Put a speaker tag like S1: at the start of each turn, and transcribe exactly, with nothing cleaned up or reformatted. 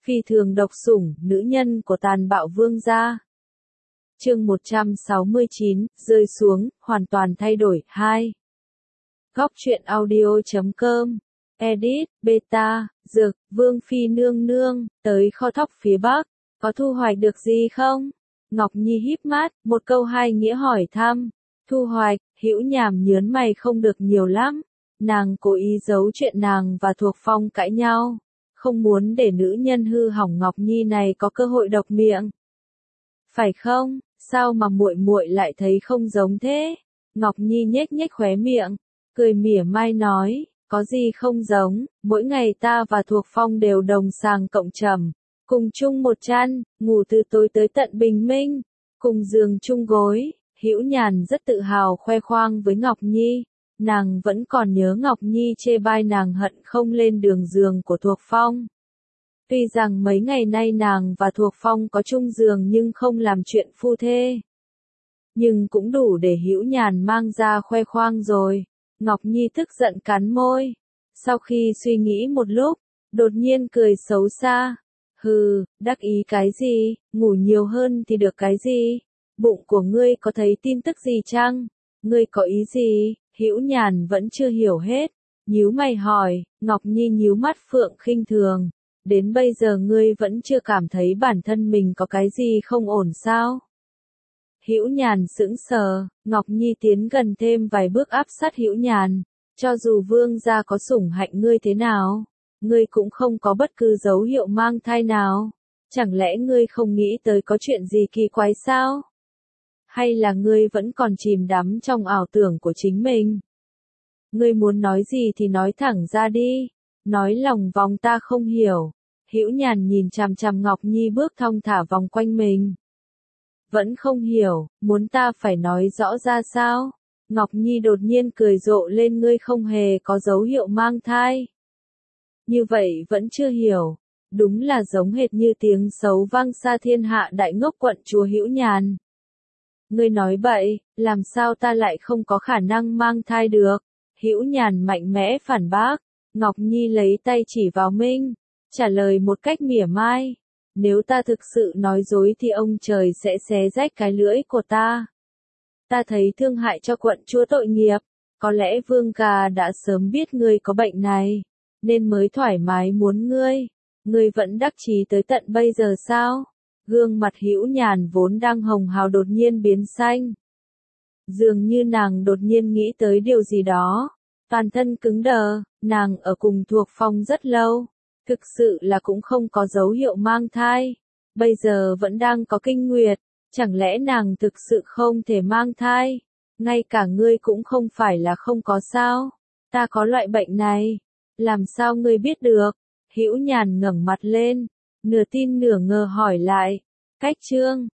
S1: Phi thường độc sủng, nữ nhân của tàn bạo vương gia. Chương một trăm sáu mươi chín, rơi xuống, hoàn toàn thay đổi, hai. Góc truyện audio chấm com, edit, beta, dược, vương phi nương nương, tới kho thóc phía bắc, có thu hoạch được gì không? Ngọc Nhi híp mắt, một câu hai nghĩa hỏi thăm. Thu hoạch, Hữu Nhàm nhớn mày không được nhiều lắm. Nàng cố ý giấu chuyện nàng và Thuộc Phong cãi nhau, không muốn để nữ nhân hư hỏng Ngọc Nhi này có cơ hội độc miệng. Phải không? Sao mà muội muội lại thấy không giống thế? Ngọc Nhi nhếch nhếch khóe miệng, cười mỉa mai nói, có gì không giống, mỗi ngày ta và Thuộc Phong đều đồng sàng cộng trầm, cùng chung một chăn, ngủ từ tối tới tận bình minh, cùng giường chung gối. Hữu Nhàn rất tự hào khoe khoang với Ngọc Nhi, nàng vẫn còn nhớ Ngọc Nhi chê bai nàng hận không lên đường giường của Thuộc Phong. Tuy rằng mấy ngày nay nàng và Thuộc Phong có chung giường nhưng không làm chuyện phu thê, nhưng cũng đủ để Hữu Nhàn mang ra khoe khoang rồi. Ngọc Nhi tức giận cắn môi, sau khi suy nghĩ một lúc, đột nhiên cười xấu xa. Hừ, đắc ý cái gì, ngủ nhiều hơn thì được cái gì? Bụng của ngươi có thấy tin tức gì chăng? Ngươi có ý gì? Hữu Nhàn vẫn chưa hiểu hết, nhíu mày hỏi. Ngọc Nhi nhíu mắt phượng khinh thường, đến bây giờ ngươi vẫn chưa cảm thấy bản thân mình có cái gì không ổn sao? Hữu Nhàn sững sờ, Ngọc Nhi tiến gần thêm vài bước áp sát Hữu Nhàn, cho dù vương gia có sủng hạnh ngươi thế nào, ngươi cũng không có bất cứ dấu hiệu mang thai nào, chẳng lẽ ngươi không nghĩ tới có chuyện gì kỳ quái sao? Hay là ngươi vẫn còn chìm đắm trong ảo tưởng của chính mình? Ngươi muốn nói gì thì nói thẳng ra đi, nói lòng vòng ta không hiểu. Hữu Nhàn nhìn chằm chằm Ngọc Nhi bước thong thả vòng quanh mình. Vẫn không hiểu, muốn ta phải nói rõ ra sao? Ngọc Nhi đột nhiên cười rộ lên, ngươi không hề có dấu hiệu mang thai. Như vậy vẫn chưa hiểu, đúng là giống hệt như tiếng xấu vang xa thiên hạ đại ngốc quận chúa Hữu Nhàn. Ngươi nói bậy, làm sao ta lại không có khả năng mang thai được? Hữu Nhàn mạnh mẽ phản bác. Ngọc Nhi lấy tay chỉ vào Minh, trả lời một cách mỉa mai. Nếu ta thực sự nói dối thì ông trời sẽ xé rách cái lưỡi của ta. Ta thấy thương hại cho quận chúa tội nghiệp, có lẽ Vương Gà đã sớm biết ngươi có bệnh này, nên mới thoải mái muốn ngươi. Ngươi vẫn đắc chí tới tận bây giờ sao? Gương mặt Hữu Nhàn vốn đang hồng hào đột nhiên biến xanh. Dường như nàng đột nhiên nghĩ tới điều gì đó, toàn thân cứng đờ. Nàng ở cùng Thuộc Phong rất lâu, thực sự là cũng không có dấu hiệu mang thai, bây giờ vẫn đang có kinh nguyệt, chẳng lẽ nàng thực sự không thể mang thai? Ngay cả ngươi cũng không phải là không có sao? Ta có loại bệnh này, làm sao ngươi biết được? Hữu Nhàn ngẩng mặt lên, nửa tin nửa ngờ hỏi lại. Cách chương